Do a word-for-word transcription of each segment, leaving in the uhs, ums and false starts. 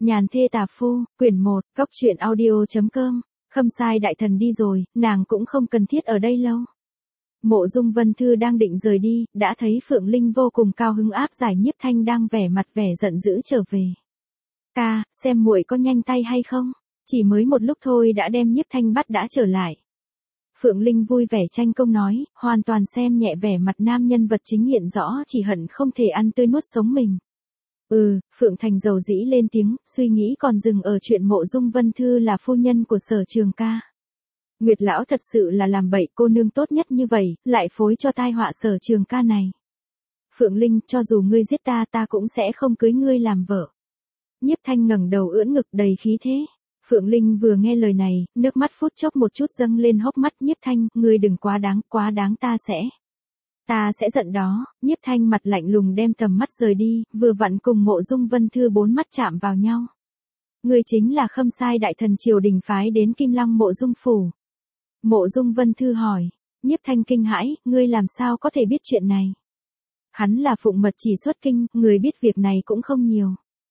Nhàn thê tà phu, quyển một, cốc truyện audio.com, Khâm Sai đại thần đi rồi, nàng cũng không cần thiết ở đây lâu. Mộ Dung Vân Thư đang định rời đi, đã thấy Phượng Linh vô cùng cao hứng áp giải Nhiếp Thanh đang vẻ mặt vẻ giận dữ trở về. Ca, xem muội có nhanh tay hay không? Chỉ mới một lúc thôi đã đem Nhiếp Thanh bắt đã trở lại. Phượng Linh vui vẻ tranh công nói, hoàn toàn xem nhẹ vẻ mặt nam nhân vật chính hiện rõ chỉ hận không thể ăn tươi nuốt sống mình. Ừ, Phượng Thành dầu dĩ lên tiếng, suy nghĩ còn dừng ở chuyện Mộ Dung Vân Thư là phu nhân của Sở Trường ca. Nguyệt lão thật sự là làm bậy, cô nương tốt nhất như vậy, lại phối cho tai họa Sở Trường ca này. Phượng Linh, cho dù ngươi giết ta ta cũng sẽ không cưới ngươi làm vợ. Nhiếp Thanh ngẩng đầu ưỡn ngực đầy khí thế. Phượng Linh vừa nghe lời này, nước mắt phút chốc một chút dâng lên hốc mắt. Nhiếp Thanh, ngươi đừng quá đáng, quá đáng ta sẽ. Ta sẽ giận đó. Nhiếp Thanh mặt lạnh lùng đem tầm mắt rời đi, vừa vặn cùng Mộ Dung Vân Thư bốn mắt chạm vào nhau. Ngươi chính là Khâm Sai đại thần triều đình phái đến Kim Lăng Mộ Dung phủ. Mộ Dung Vân Thư hỏi. Nhiếp Thanh kinh hãi, ngươi làm sao có thể biết chuyện này? Hắn là phụng mật chỉ xuất kinh, người biết việc này cũng không nhiều.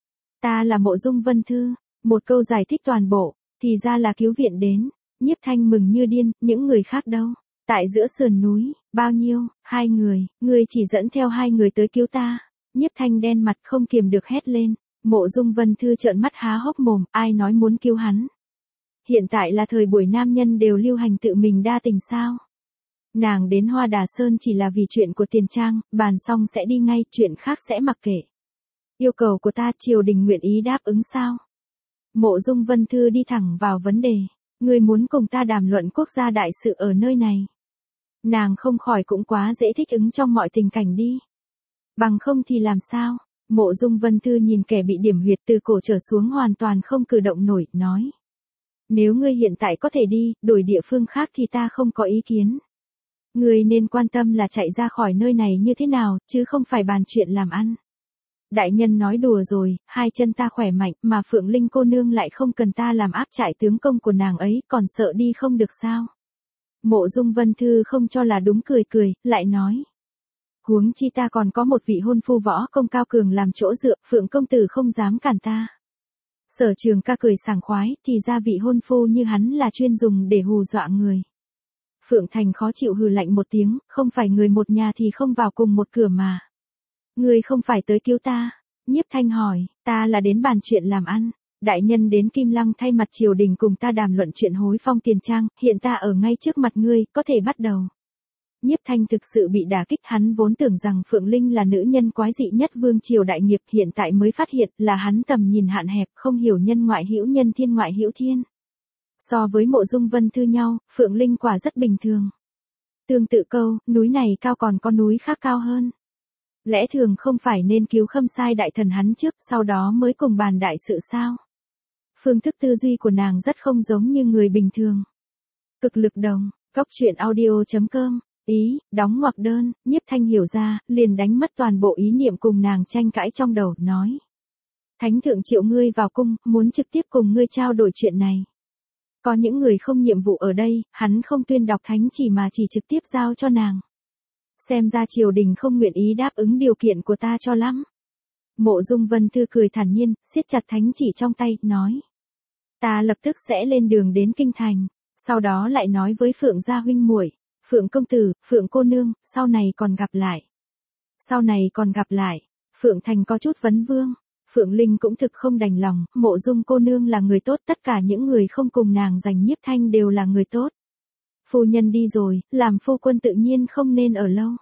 Ta là Mộ Dung Vân Thư. Một câu giải thích toàn bộ, thì ra là cứu viện đến. Nhiếp Thanh mừng như điên, những người khác đâu? Tại giữa sườn núi, bao nhiêu? Hai người, ngươi chỉ dẫn theo hai người tới cứu ta. Nhiếp Thanh đen mặt không kiềm được hét lên. Mộ Dung Vân Thư trợn mắt há hốc mồm, ai nói muốn cứu hắn? Hiện tại là thời buổi nam nhân đều lưu hành tự mình đa tình sao? Nàng đến Hoa Đà Sơn chỉ là vì chuyện của tiền trang, bàn xong sẽ đi ngay, chuyện khác sẽ mặc kệ. Yêu cầu của ta triều đình nguyện ý đáp ứng sao? Mộ Dung Vân Thư đi thẳng vào vấn đề. Ngươi muốn cùng ta đàm luận quốc gia đại sự ở nơi này. Nàng không khỏi cũng quá dễ thích ứng trong mọi tình cảnh đi. Bằng không thì làm sao? Mộ Dung Vân Thư nhìn kẻ bị điểm huyệt từ cổ trở xuống hoàn toàn không cử động nổi, nói. Nếu ngươi hiện tại có thể đi, đổi địa phương khác thì ta không có ý kiến. Ngươi nên quan tâm là chạy ra khỏi nơi này như thế nào, chứ không phải bàn chuyện làm ăn. Đại nhân nói đùa rồi, hai chân ta khỏe mạnh mà Phượng Linh cô nương lại không cần ta làm áp trại tướng công của nàng ấy, còn sợ đi không được sao? Mộ Dung Vân Thư không cho là đúng cười cười, lại nói. Huống chi ta còn có một vị hôn phu võ công cao cường làm chỗ dựa, Phượng công tử không dám cản ta. Sở Trường ca cười sảng khoái, thì ra vị hôn phu như hắn là chuyên dùng để hù dọa người. Phượng Thành khó chịu hừ lạnh một tiếng, không phải người một nhà thì không vào cùng một cửa mà. Ngươi không phải tới cứu ta. Nhiếp Thanh hỏi, ta là đến bàn chuyện làm ăn. Đại nhân đến Kim Lăng thay mặt triều đình cùng ta đàm luận chuyện hối phong tiền trang, hiện ta ở ngay trước mặt ngươi, có thể bắt đầu. Nhiếp Thanh thực sự bị đả kích, hắn vốn tưởng rằng Phượng Linh là nữ nhân quái dị nhất vương triều đại nghiệp, hiện tại mới phát hiện là hắn tầm nhìn hạn hẹp, không hiểu nhân ngoại hữu nhân thiên ngoại hữu thiên. So với Mộ Dung Vân Thư nhau, Phượng Linh quả rất bình thường. Tương tự câu, núi này cao còn có núi khác cao hơn. Lẽ thường không phải nên cứu Khâm Sai đại thần hắn trước, sau đó mới cùng bàn đại sự sao? Phương thức tư duy của nàng rất không giống như người bình thường. Cực lực đồng, cốc truyện audio.com, ý, đóng ngoặc đơn. Nhiếp Thanh hiểu ra, liền đánh mất toàn bộ ý niệm cùng nàng tranh cãi trong đầu, nói. Thánh thượng triệu ngươi vào cung, muốn trực tiếp cùng ngươi trao đổi chuyện này. Có những người không nhiệm vụ ở đây, hắn không tuyên đọc thánh chỉ mà chỉ trực tiếp giao cho nàng. Xem ra triều đình không nguyện ý đáp ứng điều kiện của ta cho lắm. Mộ Dung Vân Thư cười thản nhiên, siết chặt thánh chỉ trong tay, nói. Ta lập tức sẽ lên đường đến Kinh Thành, sau đó lại nói với Phượng gia huynh muội, Phượng công tử, Phượng cô nương, sau này còn gặp lại. Sau này còn gặp lại. Phượng Thành có chút vấn vương. Phượng Linh cũng thực không đành lòng, Mộ Dung cô nương là người tốt, tất cả những người không cùng nàng giành Nhiếp Thanh đều là người tốt. Phu nhân đi rồi, làm phu quân tự nhiên không nên ở lâu.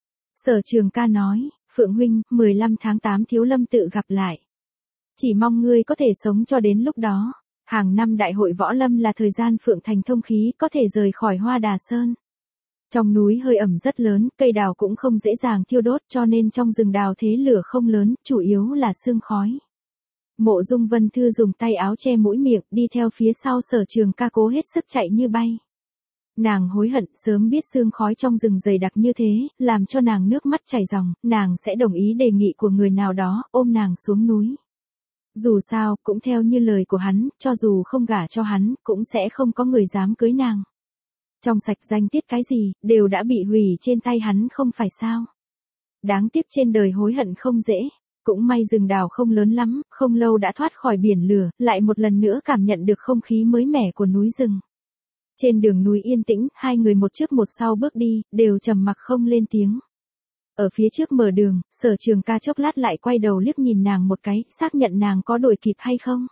Sở Trường ca nói, Phượng huynh, mười lăm tháng tám thiếu lâm tự gặp lại. Chỉ mong ngươi có thể sống cho đến lúc đó. Hàng năm đại hội võ lâm là thời gian Phượng Thành thông khí có thể rời khỏi Hoa Đà Sơn. Trong núi hơi ẩm rất lớn, cây đào cũng không dễ dàng thiêu đốt cho nên trong rừng đào thế lửa không lớn, chủ yếu là sương khói. Mộ Dung Vân Thư dùng tay áo che mũi miệng, đi theo phía sau Sở Trường ca cố hết sức chạy như bay. Nàng hối hận sớm biết sương khói trong rừng dày đặc như thế, làm cho nàng nước mắt chảy ròng, nàng sẽ đồng ý đề nghị của người nào đó, ôm nàng xuống núi. Dù sao, cũng theo như lời của hắn, cho dù không gả cho hắn, cũng sẽ không có người dám cưới nàng. Trong sạch danh tiết cái gì, đều đã bị hủy trên tay hắn không phải sao. Đáng tiếc trên đời hối hận không dễ. Cũng may rừng đào không lớn lắm, không lâu đã thoát khỏi biển lửa, lại một lần nữa cảm nhận được không khí mới mẻ của núi rừng. Trên đường núi yên tĩnh, hai người một trước một sau bước đi, đều trầm mặc không lên tiếng. Ở phía trước mở đường, Sở Trường Ca chốc lát lại quay đầu liếc nhìn nàng một cái, xác nhận nàng có đuổi kịp hay không.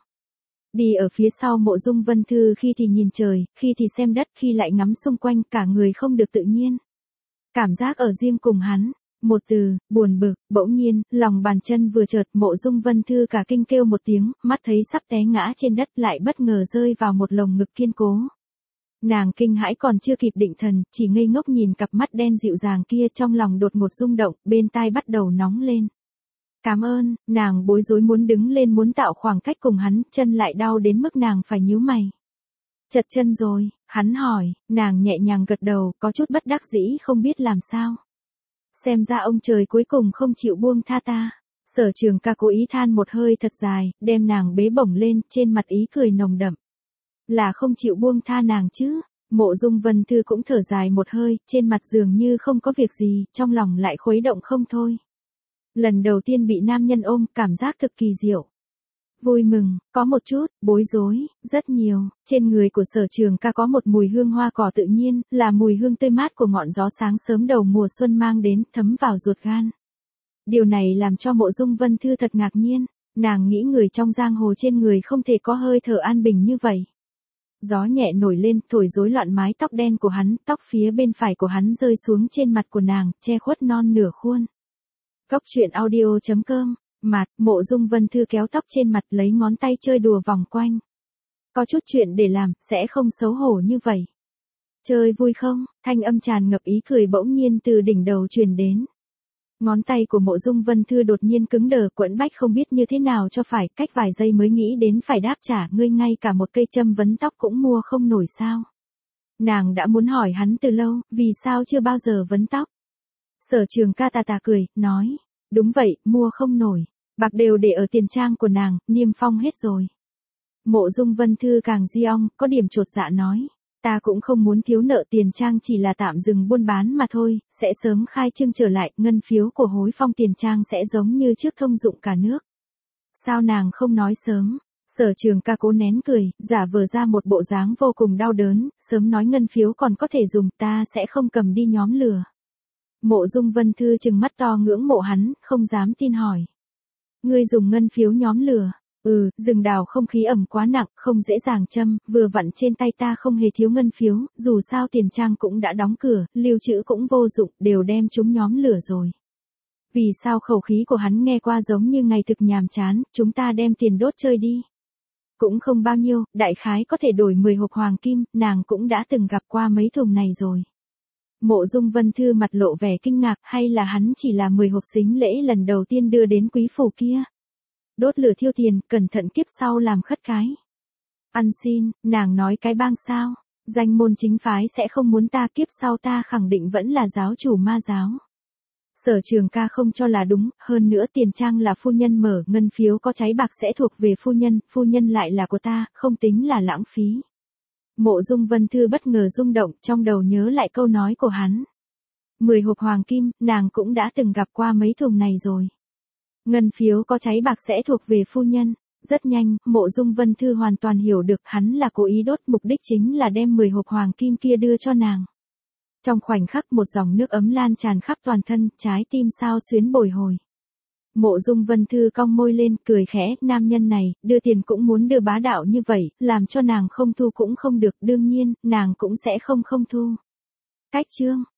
Đi ở phía sau Mộ Dung Vân Thư khi thì nhìn trời, khi thì xem đất, khi lại ngắm xung quanh, cả người không được tự nhiên. Cảm giác ở riêng cùng hắn, một từ, buồn bực, bỗng nhiên, lòng bàn chân vừa chợt, Mộ Dung Vân Thư cả kinh kêu một tiếng, mắt thấy sắp té ngã trên đất lại bất ngờ rơi vào một lồng ngực kiên cố. Nàng kinh hãi còn chưa kịp định thần, chỉ ngây ngốc nhìn cặp mắt đen dịu dàng kia, trong lòng đột ngột rung động, bên tai bắt đầu nóng lên. Cảm ơn, nàng bối rối muốn đứng lên muốn tạo khoảng cách cùng hắn, chân lại đau đến mức nàng phải nhíu mày. Chật chân rồi, hắn hỏi, nàng nhẹ nhàng gật đầu, có chút bất đắc dĩ không biết làm sao. Xem ra ông trời cuối cùng không chịu buông tha ta. Sở Trường Ca cố ý than một hơi thật dài, đem nàng bế bổng lên, trên mặt ý cười nồng đậm. Là không chịu buông tha nàng chứ. Mộ Dung Vân Thư cũng thở dài một hơi, trên mặt dường như không có việc gì, trong lòng lại khuấy động không thôi. Lần đầu tiên bị nam nhân ôm, cảm giác thực kỳ diệu. Vui mừng, có một chút, bối rối, rất nhiều. Trên người của Sở Trường Ca có một mùi hương hoa cỏ tự nhiên, là mùi hương tươi mát của ngọn gió sáng sớm đầu mùa xuân mang đến, thấm vào ruột gan. Điều này làm cho Mộ Dung Vân Thư thật ngạc nhiên, nàng nghĩ người trong giang hồ trên người không thể có hơi thở an bình như vậy. Gió nhẹ nổi lên, thổi rối loạn mái tóc đen của hắn, tóc phía bên phải của hắn rơi xuống trên mặt của nàng, che khuất non nửa khuôn. Cốc truyện audio chấm com, mặt, Mộ Dung Vân Thư kéo tóc trên mặt lấy ngón tay chơi đùa vòng quanh. Có chút chuyện để làm, sẽ không xấu hổ như vậy. Chơi vui không? Thanh âm tràn ngập ý cười bỗng nhiên từ đỉnh đầu truyền đến. Ngón tay của Mộ Dung Vân Thư đột nhiên cứng đờ, quẫn bách không biết như thế nào cho phải, cách vài giây mới nghĩ đến phải đáp trả, ngươi ngay cả một cây châm vấn tóc cũng mua không nổi sao? Nàng đã muốn hỏi hắn từ lâu, vì sao chưa bao giờ vấn tóc? Sở Trường Ca tà tà cười, nói, đúng vậy, mua không nổi, bạc đều để ở tiền trang của nàng, niêm phong hết rồi. Mộ Dung Vân Thư càng di ong, có điểm chột dạ nói, ta cũng không muốn thiếu nợ, tiền trang chỉ là tạm dừng buôn bán mà thôi, sẽ sớm khai trương trở lại, ngân phiếu của hối phong tiền trang sẽ giống như trước thông dụng cả nước. Sao nàng không nói sớm? Sở Trường Ca cố nén cười, giả vờ ra một bộ dáng vô cùng đau đớn, sớm nói ngân phiếu còn có thể dùng, ta sẽ không cầm đi nhóm lừa. Mộ Dung Vân Thư trừng mắt to ngưỡng mộ hắn, không dám tin hỏi. Ngươi dùng ngân phiếu nhóm lừa? Ừ, rừng đào không khí ẩm quá nặng, không dễ dàng châm, vừa vặn trên tay ta không hề thiếu ngân phiếu, dù sao tiền trang cũng đã đóng cửa, lưu trữ cũng vô dụng, đều đem chúng nhóm lửa rồi. Vì sao khẩu khí của hắn nghe qua giống như ngày thực nhàm chán, chúng ta đem tiền đốt chơi đi. Cũng không bao nhiêu, đại khái có thể đổi mười hộp hoàng kim, nàng cũng đã từng gặp qua mấy thùng này rồi. Mộ Dung Vân Thư mặt lộ vẻ kinh ngạc, hay là hắn chỉ là mười hộp sính lễ lần đầu tiên đưa đến quý phủ kia. Đốt lửa thiêu tiền, cẩn thận kiếp sau làm khất cái. Ăn xin, nàng nói cái bang sao, danh môn chính phái sẽ không muốn ta, kiếp sau ta khẳng định vẫn là giáo chủ ma giáo. Sở Trường Ca không cho là đúng, hơn nữa tiền trang là phu nhân mở, ngân phiếu có cháy bạc sẽ thuộc về phu nhân, phu nhân lại là của ta, không tính là lãng phí. Mộ Dung Vân Thư bất ngờ rung động, trong đầu nhớ lại câu nói của hắn. Mười hộp hoàng kim, nàng cũng đã từng gặp qua mấy thùng này rồi. Ngân phiếu có cháy bạc sẽ thuộc về phu nhân. Rất nhanh, Mộ Dung Vân Thư hoàn toàn hiểu được hắn là cố ý đốt, mục đích chính là đem mười hộp hoàng kim kia đưa cho nàng. Trong khoảnh khắc một dòng nước ấm lan tràn khắp toàn thân, trái tim sao xuyến bồi hồi. Mộ Dung Vân Thư cong môi lên, cười khẽ, nam nhân này, đưa tiền cũng muốn đưa bá đạo như vậy, làm cho nàng không thu cũng không được, đương nhiên, nàng cũng sẽ không không thu. Cách chương.